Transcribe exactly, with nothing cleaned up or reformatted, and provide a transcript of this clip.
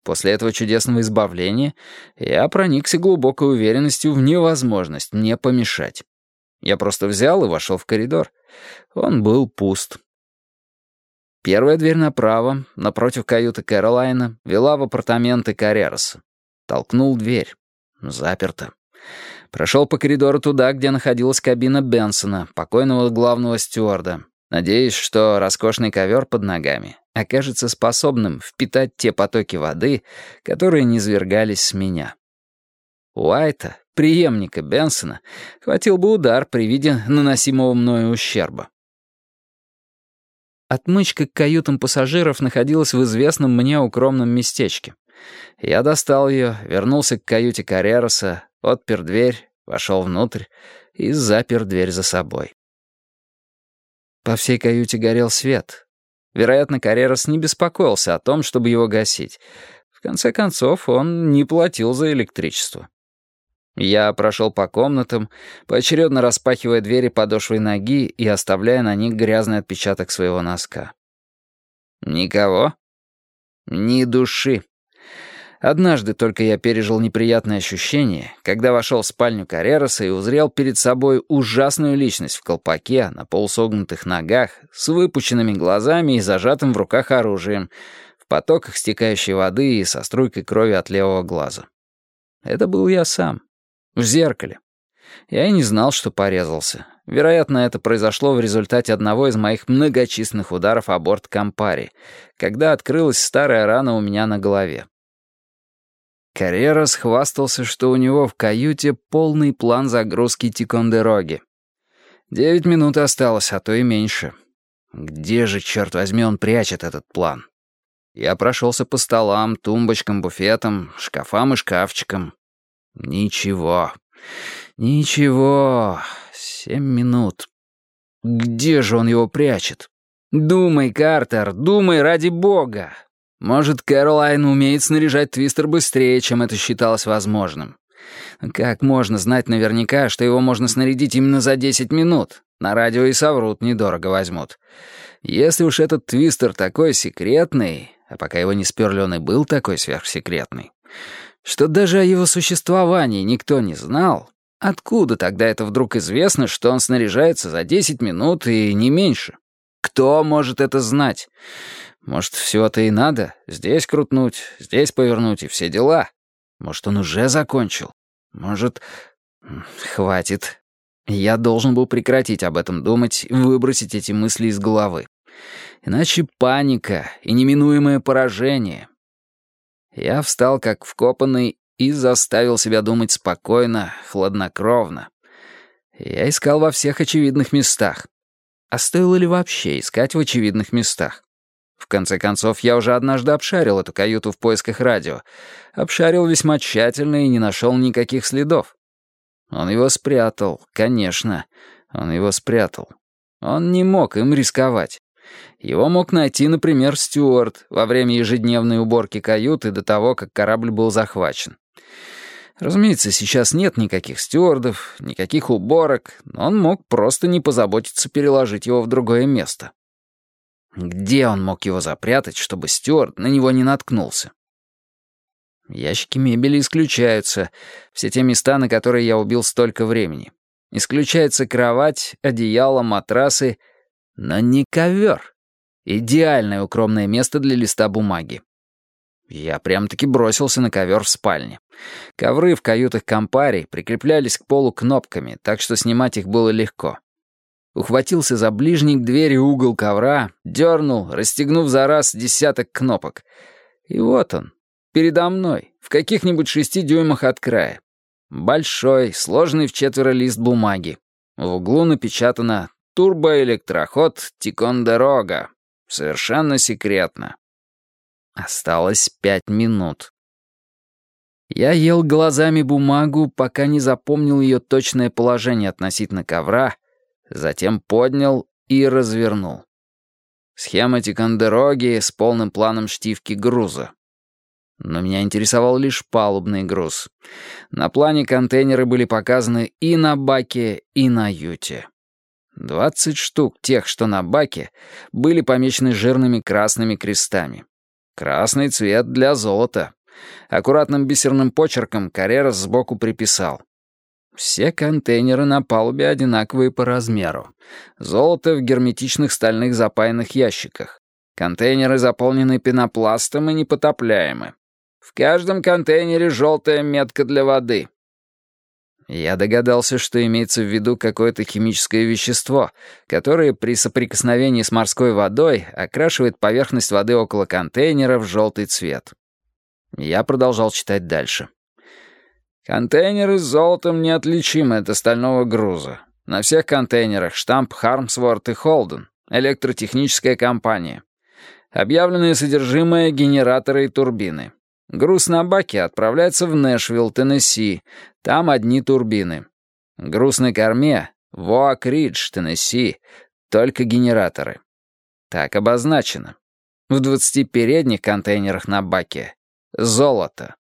После этого чудесного избавления я проникся глубокой уверенностью в невозможность мне помешать. Я просто взял и вошел в коридор. Он был пуст. Первая дверь направо, напротив каюты Кэролайна, вела в апартаменты Каррероса. Толкнул дверь. Заперто. Прошел по коридору туда, где находилась кабина Бенсона, покойного главного стюарда, надеясь, что роскошный ковер под ногами окажется способным впитать те потоки воды, которые низвергались с меня. Уайта, преемника Бенсона, хватил бы удар при виде наносимого мною ущерба. Отмычка к каютам пассажиров находилась в известном мне укромном местечке. Я достал ее, вернулся к каюте Каррероса, отпер дверь, вошел внутрь и запер дверь за собой. По всей каюте горел свет. Вероятно, Каррерос не беспокоился о том, чтобы его гасить. В конце концов, он не платил за электричество. Я прошел по комнатам, поочередно распахивая двери подошвой ноги и оставляя на них грязный отпечаток своего носка. Никого? Ни души. Однажды только я пережил неприятное ощущение, когда вошел в спальню Каррероса и узрел перед собой ужасную личность в колпаке, на полусогнутых ногах, с выпученными глазами и зажатым в руках оружием, в потоках стекающей воды и со струйкой крови от левого глаза. Это был я сам. В зеркале. Я и не знал, что порезался. Вероятно, это произошло в результате одного из моих многочисленных ударов о борт Кампари, когда открылась старая рана у меня на голове. Каррерос хвастался, что у него в каюте полный план загрузки Тикондероги. Девять минут осталось, а то и меньше. Где же, черт возьми, он прячет этот план? Я прошелся по столам, тумбочкам, буфетам, шкафам и шкафчикам. Ничего. Ничего. Семь минут. Где же он его прячет? Думай, Картер, думай ради бога. Может, Кэролайн умеет снаряжать твистер быстрее, чем это считалось возможным. Как можно знать наверняка, что его можно снарядить именно за десять минут? На радио и соврут, недорого возьмут. Если уж этот твистер такой секретный, а пока его не сперли, он и был такой сверхсекретный, что даже о его существовании никто не знал, откуда тогда это вдруг известно, что он снаряжается за десять минут и не меньше? Кто может это знать? Может, всего-то и надо? Здесь крутнуть, здесь повернуть и все дела. Может, он уже закончил? Может... Хватит. Я должен был прекратить об этом думать, выбросить эти мысли из головы. Иначе паника и неминуемое поражение. Я встал как вкопанный и заставил себя думать спокойно, хладнокровно. Я искал во всех очевидных местах. А стоило ли вообще искать в очевидных местах? В конце концов, я уже однажды обшарил эту каюту в поисках радио. Обшарил весьма тщательно и не нашел никаких следов. Он его спрятал, конечно. Он его спрятал. Он не мог им рисковать. Его мог найти, например, стюард во время ежедневной уборки каюты до того, как корабль был захвачен. Разумеется, сейчас нет никаких стюардов, никаких уборок, но он мог просто не позаботиться переложить его в другое место. Где он мог его запрятать, чтобы стюард на него не наткнулся? Ящики мебели исключаются, все те места, на которые я убил столько времени. Исключается кровать, одеяло, матрасы, но не ковер. Идеальное укромное место для листа бумаги. Я прям-таки бросился на ковер в спальне. Ковры в каютах Кампари прикреплялись к полу кнопками, так что снимать их было легко. Ухватился за ближний к двери угол ковра, дернул, расстегнув за раз десяток кнопок. И вот он, передо мной, в каких-нибудь шести дюймах от края. Большой, сложный в четверо лист бумаги. В углу напечатано «Турбоэлектроход Тикондерога». Совершенно секретно. Осталось пять минут. Я ел глазами бумагу, пока не запомнил ее точное положение относительно ковра, затем поднял и развернул. Схема Тикондероги с полным планом штивки груза. Но меня интересовал лишь палубный груз. На плане контейнеры были показаны и на баке, и на юте. Двадцать штук тех, что на баке, были помечены жирными красными крестами. Красный цвет для золота. Аккуратным бисерным почерком Каррерас сбоку приписал: все контейнеры на палубе одинаковые по размеру. Золото в герметичных стальных запаянных ящиках. Контейнеры заполнены пенопластом и непотопляемы. В каждом контейнере желтая метка для воды. Я догадался, что имеется в виду какое-то химическое вещество, которое при соприкосновении с морской водой окрашивает поверхность воды около контейнера в желтый цвет. Я продолжал читать дальше. Контейнеры с золотом неотличимы от остального груза. На всех контейнерах штамп Хармсворт и Холден, электротехническая компания. Объявленное содержимое — генераторы и турбины. Груз на баке отправляется в Нэшвилл, Теннесси. Там одни турбины. Груз на корме — в Оак-Ридж, Теннесси. Только генераторы. Так обозначено. В двадцати передних контейнерах на баке — золото.